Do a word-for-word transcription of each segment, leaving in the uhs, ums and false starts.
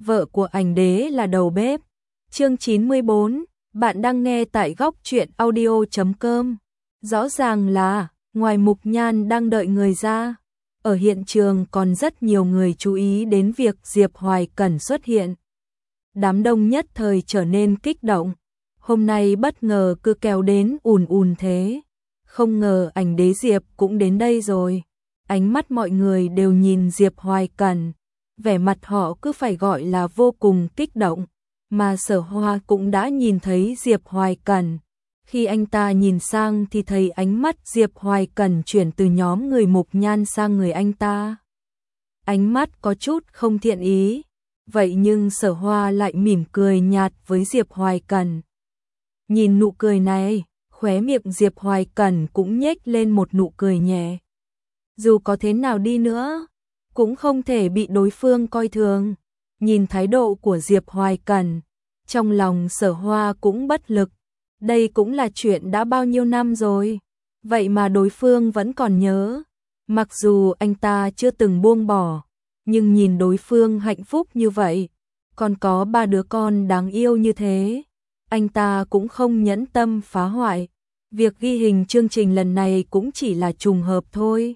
vợ của ảnh đế là đầu bếp. Chương chín mươi bốn, bạn đang nghe tại góc truyện audio chấm com. Rõ ràng là, ngoài Mục Nhan đang đợi người ra, ở hiện trường còn rất nhiều người chú ý đến việc Diệp Hoài Cẩn xuất hiện. Đám đông nhất thời trở nên kích động, hôm nay bất ngờ cứ kéo đến ùn ùn thế. Không ngờ ảnh đế Diệp cũng đến đây rồi. Ánh mắt mọi người đều nhìn Diệp Hoài Cẩn, vẻ mặt họ cứ phải gọi là vô cùng kích động, mà Sở Hoa cũng đã nhìn thấy Diệp Hoài Cẩn. Khi anh ta nhìn sang thì thấy ánh mắt Diệp Hoài Cẩn chuyển từ nhóm người Mục Nhan sang người anh ta. Ánh mắt có chút không thiện ý, vậy nhưng Sở Hoa lại mỉm cười nhạt với Diệp Hoài Cẩn. Nhìn nụ cười này, khóe miệng Diệp Hoài Cẩn cũng nhếch lên một nụ cười nhẹ. Dù có thế nào đi nữa, cũng không thể bị đối phương coi thường. Nhìn thái độ của Diệp Hoài Cẩn, trong lòng Sở Hoa cũng bất lực. Đây cũng là chuyện đã bao nhiêu năm rồi, vậy mà đối phương vẫn còn nhớ. Mặc dù anh ta chưa từng buông bỏ, nhưng nhìn đối phương hạnh phúc như vậy, còn có ba đứa con đáng yêu như thế, anh ta cũng không nhẫn tâm phá hoại. Việc ghi hình chương trình lần này cũng chỉ là trùng hợp thôi.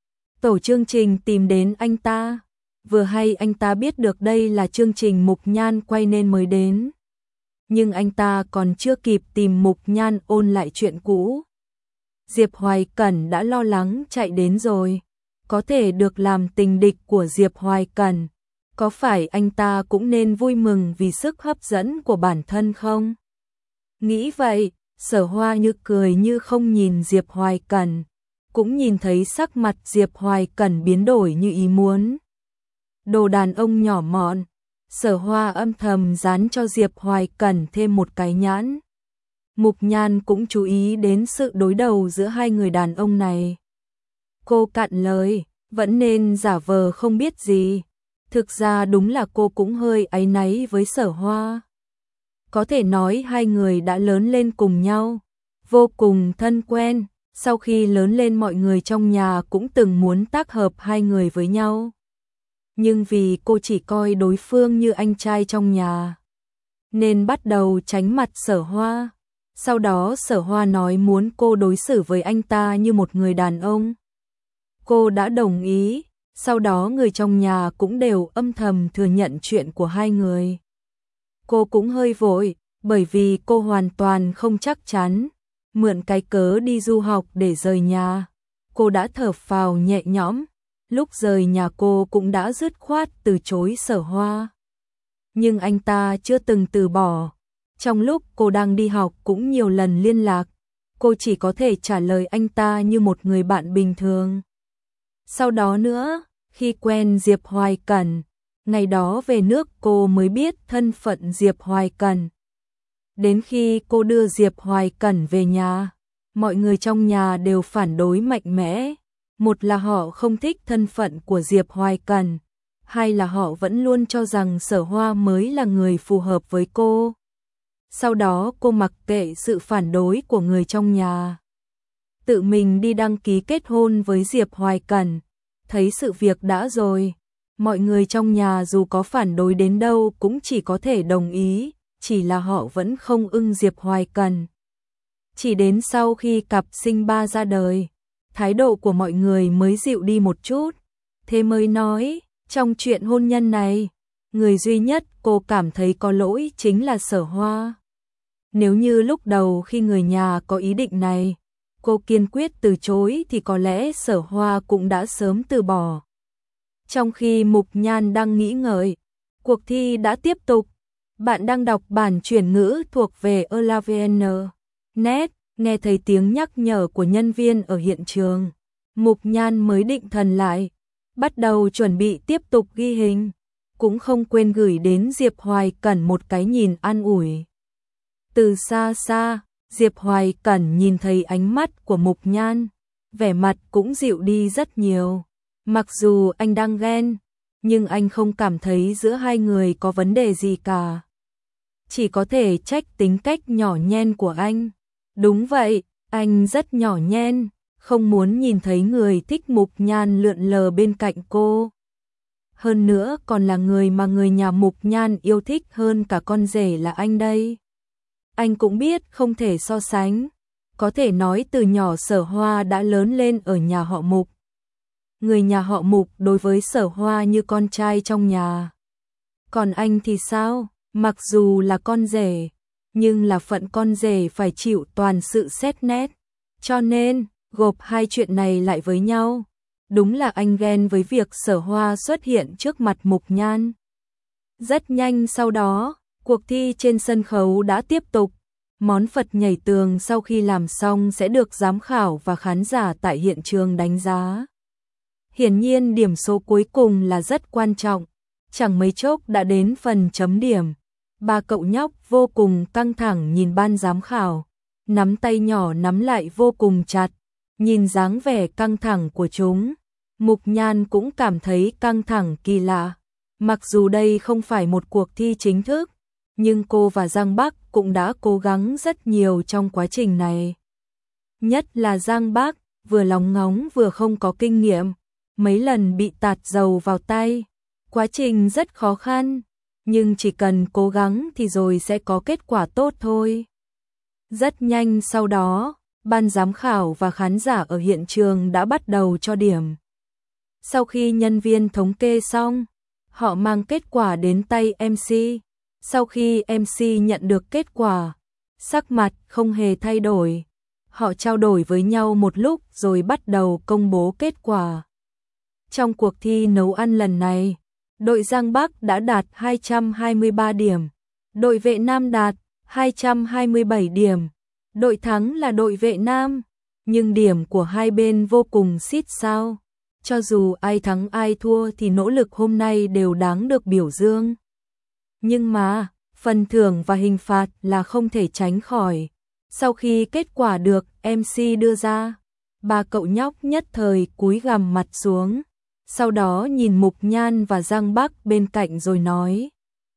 Tổ chương trình tìm đến anh ta, vừa hay anh ta biết được đây là chương trình Mục Nhan quay nên mới đến. Nhưng anh ta còn chưa kịp tìm Mục Nhan ôn lại chuyện cũ, Diệp Hoài Cẩn đã lo lắng chạy đến rồi. Có thể được làm tình địch của Diệp Hoài Cẩn, có phải anh ta cũng nên vui mừng vì sức hấp dẫn của bản thân không? Nghĩ vậy, Sở Hoa như cười như không nhìn Diệp Hoài Cẩn, cũng nhìn thấy sắc mặt Diệp Hoài Cẩn biến đổi như ý muốn. Đồ đàn ông nhỏ mọn, Sở Hoa âm thầm dán cho Diệp Hoài Cẩn thêm một cái nhãn. Mục Nhan cũng chú ý đến sự đối đầu giữa hai người đàn ông này. Cô cạn lời, vẫn nên giả vờ không biết gì. Thực ra đúng là cô cũng hơi áy náy với Sở Hoa. Có thể nói hai người đã lớn lên cùng nhau, vô cùng thân quen. Sau khi lớn lên mọi người trong nhà cũng từng muốn tác hợp hai người với nhau. Nhưng vì cô chỉ coi đối phương như anh trai trong nhà, nên bắt đầu tránh mặt Sở Hoa. Sau đó Sở Hoa nói muốn cô đối xử với anh ta như một người đàn ông. Cô đã đồng ý, sau đó người trong nhà cũng đều âm thầm thừa nhận chuyện của hai người. Cô cũng hơi vội, bởi vì cô hoàn toàn không chắc chắn, mượn cái cớ đi du học để rời nhà. Cô đã thở phào nhẹ nhõm, lúc rời nhà cô cũng đã dứt khoát từ chối Sở Hoa. Nhưng anh ta chưa từng từ bỏ. Trong lúc cô đang đi học cũng nhiều lần liên lạc, cô chỉ có thể trả lời anh ta như một người bạn bình thường. Sau đó nữa, khi quen Diệp Hoài Cẩn, ngày đó về nước cô mới biết thân phận Diệp Hoài Cẩn. Đến khi cô đưa Diệp Hoài Cẩn về nhà, mọi người trong nhà đều phản đối mạnh mẽ. Một là họ không thích thân phận của Diệp Hoài Cẩn, hai là họ vẫn luôn cho rằng Sở Hoa mới là người phù hợp với cô. Sau đó cô mặc kệ sự phản đối của người trong nhà, tự mình đi đăng ký kết hôn với Diệp Hoài Cẩn. Thấy sự việc đã rồi, mọi người trong nhà dù có phản đối đến đâu cũng chỉ có thể đồng ý, chỉ là họ vẫn không ưng Diệp Hoài Cẩn. Chỉ đến sau khi cặp sinh ba ra đời, thái độ của mọi người mới dịu đi một chút. Thế mới nói, trong chuyện hôn nhân này, người duy nhất cô cảm thấy có lỗi chính là Sở Hoa. Nếu như lúc đầu khi người nhà có ý định này, cô kiên quyết từ chối thì có lẽ Sở Hoa cũng đã sớm từ bỏ. Trong khi Mục Nhan đang nghĩ ngợi, cuộc thi đã tiếp tục. Bạn đang đọc bản chuyển ngữ thuộc về Elavn net, nghe thấy tiếng nhắc nhở của nhân viên ở hiện trường. Mục Nhan mới định thần lại, bắt đầu chuẩn bị tiếp tục ghi hình, cũng không quên gửi đến Diệp Hoài Cẩn một cái nhìn an ủi. Từ xa xa, Diệp Hoài Cẩn nhìn thấy ánh mắt của Mục Nhan, vẻ mặt cũng dịu đi rất nhiều. Mặc dù anh đang ghen, nhưng anh không cảm thấy giữa hai người có vấn đề gì cả. Chỉ có thể trách tính cách nhỏ nhen của anh. Đúng vậy, anh rất nhỏ nhen, không muốn nhìn thấy người thích Mục Nhan lượn lờ bên cạnh cô. hơn nữa còn là người mà người nhà Mục Nhan yêu thích hơn cả con rể là anh đây. Anh cũng biết không thể so sánh, có thể nói từ nhỏ Sở Hoa đã lớn lên ở nhà họ Mục. Người nhà họ Mục đối với Sở Hoa như con trai trong nhà. Còn anh thì sao? Mặc dù là con rể, nhưng là phận con rể phải chịu toàn sự xét nét. Cho nên, gộp hai chuyện này lại với nhau. Đúng là anh ghen với việc Sở Hoa xuất hiện trước mặt Mục Nhan. Rất nhanh sau đó, cuộc thi trên sân khấu đã tiếp tục. Món Phật nhảy tường sau khi làm xong sẽ được giám khảo và khán giả tại hiện trường đánh giá. Hiển nhiên điểm số cuối cùng là rất quan trọng. Chẳng mấy chốc đã đến phần chấm điểm. Ba cậu nhóc vô cùng căng thẳng nhìn ban giám khảo, nắm tay nhỏ nắm lại vô cùng chặt. Nhìn dáng vẻ căng thẳng của chúng, Mục Nhan cũng cảm thấy căng thẳng kỳ lạ. Mặc dù đây không phải một cuộc thi chính thức, nhưng cô và Giang Bắc cũng đã cố gắng rất nhiều trong quá trình này. Nhất là Giang Bắc, vừa lóng ngóng vừa không có kinh nghiệm, mấy lần bị tạt dầu vào tay. Quá trình rất khó khăn, nhưng chỉ cần cố gắng thì rồi sẽ có kết quả tốt thôi. Rất nhanh sau đó, ban giám khảo và khán giả ở hiện trường đã bắt đầu cho điểm. Sau khi nhân viên thống kê xong, họ mang kết quả đến tay em xê. Sau khi em xê nhận được kết quả, sắc mặt không hề thay đổi. Họ trao đổi với nhau một lúc rồi bắt đầu công bố kết quả. Trong cuộc thi nấu ăn lần này, đội Giang Bắc đã đạt hai trăm hai mươi ba điểm, đội Vệ Nam đạt hai trăm hai mươi bảy điểm. Đội thắng là đội Vệ Nam, nhưng điểm của hai bên vô cùng xít sao. Cho dù ai thắng ai thua thì nỗ lực hôm nay đều đáng được biểu dương. Nhưng mà, phần thưởng và hình phạt là không thể tránh khỏi. Sau khi kết quả được em xê đưa ra, ba cậu nhóc nhất thời cúi gằm mặt xuống. Sau đó nhìn Mục Nhan và Giang Bắc bên cạnh rồi nói: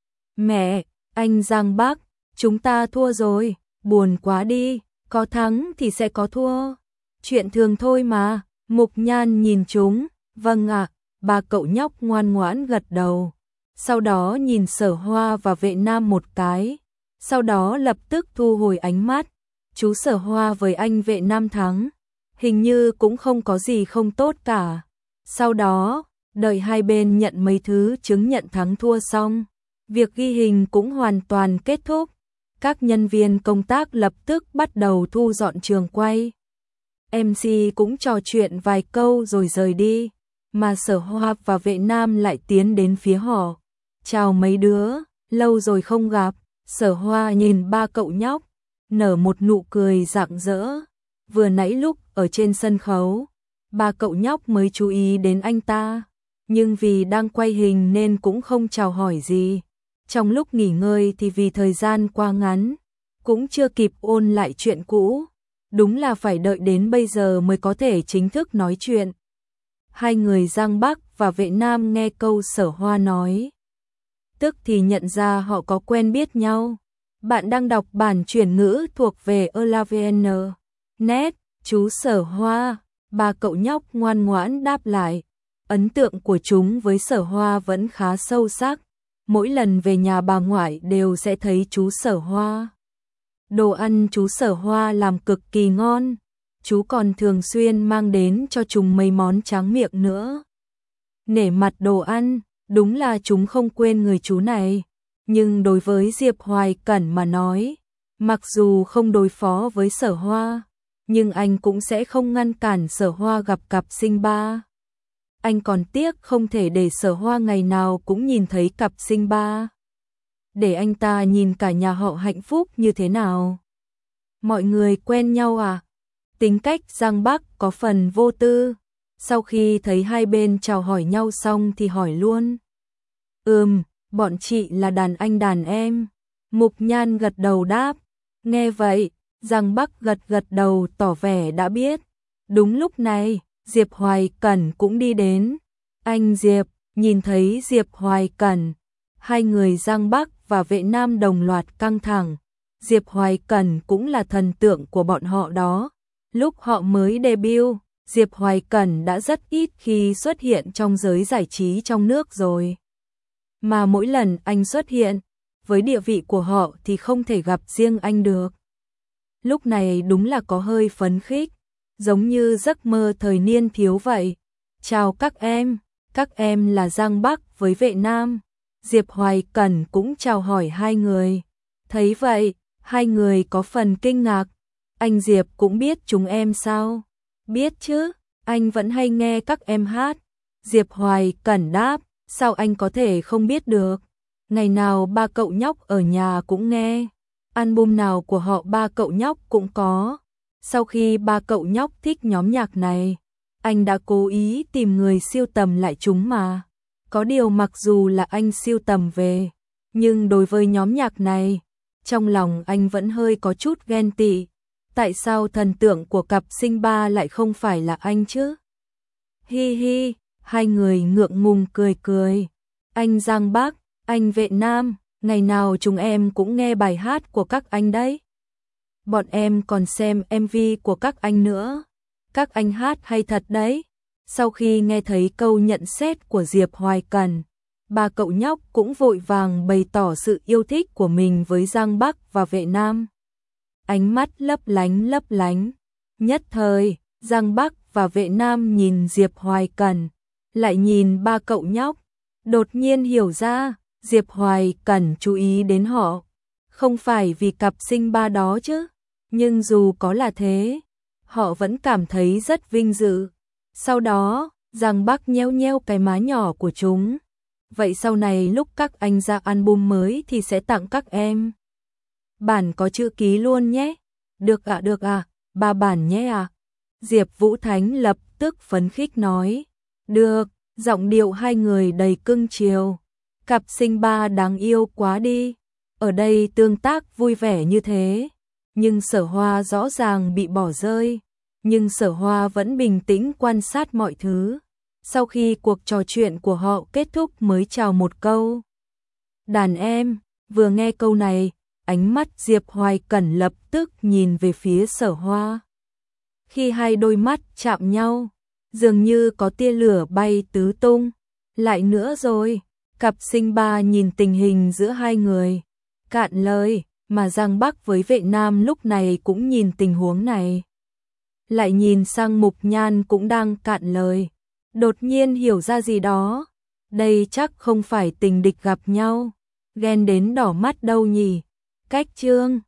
Mẹ, anh Giang Bắc, chúng ta thua rồi, buồn quá đi, có thắng thì sẽ có thua. Chuyện thường thôi mà. Mục Nhan nhìn chúng, vâng ạ, ba cậu nhóc ngoan ngoãn gật đầu. Sau đó nhìn Sở Hoa và Vệ Nam một cái, sau đó lập tức thu hồi ánh mắt. Chú Sở Hoa với anh Vệ Nam thắng, hình như cũng không có gì không tốt cả. Sau đó, đợi hai bên nhận mấy thứ chứng nhận thắng thua xong, việc ghi hình cũng hoàn toàn kết thúc. Các nhân viên công tác lập tức bắt đầu thu dọn trường quay. em xê cũng trò chuyện vài câu rồi rời đi, mà Sở Hoa và Vệ Nam lại tiến đến phía họ. Chào mấy đứa, lâu rồi không gặp. Sở Hoa nhìn ba cậu nhóc, nở một nụ cười rạng rỡ. Vừa nãy lúc ở trên sân khấu, ba cậu nhóc mới chú ý đến anh ta, nhưng vì đang quay hình nên cũng không chào hỏi gì. Trong lúc nghỉ ngơi thì vì thời gian qua ngắn, cũng chưa kịp ôn lại chuyện cũ. Đúng là phải đợi đến bây giờ mới có thể chính thức nói chuyện. Hai người Giang Bắc và Vệ Nam nghe câu Sở Hoa nói, tức thì nhận ra họ có quen biết nhau. Bạn đang đọc bản chuyển ngữ thuộc về Elavn. Net, chú Sở Hoa. Ba cậu nhóc ngoan ngoãn đáp lại. Ấn tượng của chúng với Sở Hoa vẫn khá sâu sắc. Mỗi lần về nhà bà ngoại đều sẽ thấy chú Sở Hoa. Đồ ăn chú Sở Hoa làm cực kỳ ngon. Chú còn thường xuyên mang đến cho chúng mấy món tráng miệng nữa. Nể mặt đồ ăn, đúng là chúng không quên người chú này. Nhưng đối với Diệp Hoài Cẩn mà nói, mặc dù không đối phó với Sở Hoa, nhưng anh cũng sẽ không ngăn cản Sở Hoa gặp cặp sinh ba. Anh còn tiếc không thể để Sở Hoa ngày nào cũng nhìn thấy cặp sinh ba. Để anh ta nhìn cả nhà họ hạnh phúc như thế nào. Mọi người quen nhau à? Tính cách Giang Bắc có phần vô tư. Sau khi thấy hai bên chào hỏi nhau xong thì hỏi luôn. Ừm, bọn chị là đàn anh đàn em. Mục Nhan gật đầu đáp. Nghe vậy, Giang Bắc gật gật đầu tỏ vẻ đã biết. Đúng lúc này, Diệp Hoài Cẩn cũng đi đến. Anh Diệp, nhìn thấy Diệp Hoài Cẩn, hai người Giang Bắc và Vệ Nam đồng loạt căng thẳng. Diệp Hoài Cẩn cũng là thần tượng của bọn họ đó. Lúc họ mới debut, Diệp Hoài Cẩn đã rất ít khi xuất hiện trong giới giải trí trong nước rồi. Mà mỗi lần anh xuất hiện, với địa vị của họ thì không thể gặp riêng anh được. Lúc này đúng là có hơi phấn khích, giống như giấc mơ thời niên thiếu vậy. Chào các em, các em là Giang Bắc với Vệ Nam. Diệp Hoài Cẩn cũng chào hỏi hai người. Thấy vậy, hai người có phần kinh ngạc. Anh Diệp cũng biết chúng em sao? Biết chứ, anh vẫn hay nghe các em hát. Diệp Hoài Cẩn đáp, sao anh có thể không biết được? Ngày nào ba cậu nhóc ở nhà cũng nghe. Album nào của họ ba cậu nhóc cũng có. Sau khi ba cậu nhóc thích nhóm nhạc này, anh đã cố ý tìm người sưu tầm lại chúng mà. Có điều mặc dù là anh sưu tầm về, nhưng đối với nhóm nhạc này, trong lòng anh vẫn hơi có chút ghen tị. Tại sao thần tượng của cặp sinh ba lại không phải là anh chứ? Hi hi, hai người ngượng ngùng cười cười. Anh Giang Bắc, anh Vệ Nam, ngày nào chúng em cũng nghe bài hát của các anh đấy. Bọn em còn xem em vê của các anh nữa. Các anh hát hay thật đấy. Sau khi nghe thấy câu nhận xét của Diệp Hoài Cẩn, ba cậu nhóc cũng vội vàng bày tỏ sự yêu thích của mình với Giang Bắc và Vệ Nam. Ánh mắt lấp lánh lấp lánh. Nhất thời, Giang Bắc và Vệ Nam nhìn Diệp Hoài Cẩn, lại nhìn ba cậu nhóc. Đột nhiên hiểu ra, Diệp Hoài Cẩn chú ý đến họ. Không phải vì cặp sinh ba đó chứ. Nhưng dù có là thế, họ vẫn cảm thấy rất vinh dự. Sau đó, Giang Bắc nheo nheo cái má nhỏ của chúng. Vậy sau này lúc các anh ra album mới thì sẽ tặng các em. Bản có chữ ký luôn nhé. Được ạ, à, được à, ba bản nhé à. Diệp Vũ Thánh lập tức phấn khích nói. Được, giọng điệu hai người đầy cưng chiều. Cặp sinh ba đáng yêu quá đi. Ở đây tương tác vui vẻ như thế. Nhưng Sở Hoa rõ ràng bị bỏ rơi. Nhưng Sở Hoa vẫn bình tĩnh quan sát mọi thứ. Sau khi cuộc trò chuyện của họ kết thúc mới chào một câu. Đàn em, vừa nghe câu này, ánh mắt Diệp Hoài Cẩn lập tức nhìn về phía Sở Hoa. Khi hai đôi mắt chạm nhau, dường như có tia lửa bay tứ tung. Lại nữa rồi, cặp sinh ba nhìn tình hình giữa hai người. Cạn lời, mà Giang Bắc với Vệ Nam lúc này cũng nhìn tình huống này. Lại nhìn sang Mục Nhan cũng đang cạn lời. Đột nhiên hiểu ra gì đó. Đây chắc không phải tình địch gặp nhau. Ghen đến đỏ mắt đâu nhỉ. Cách chương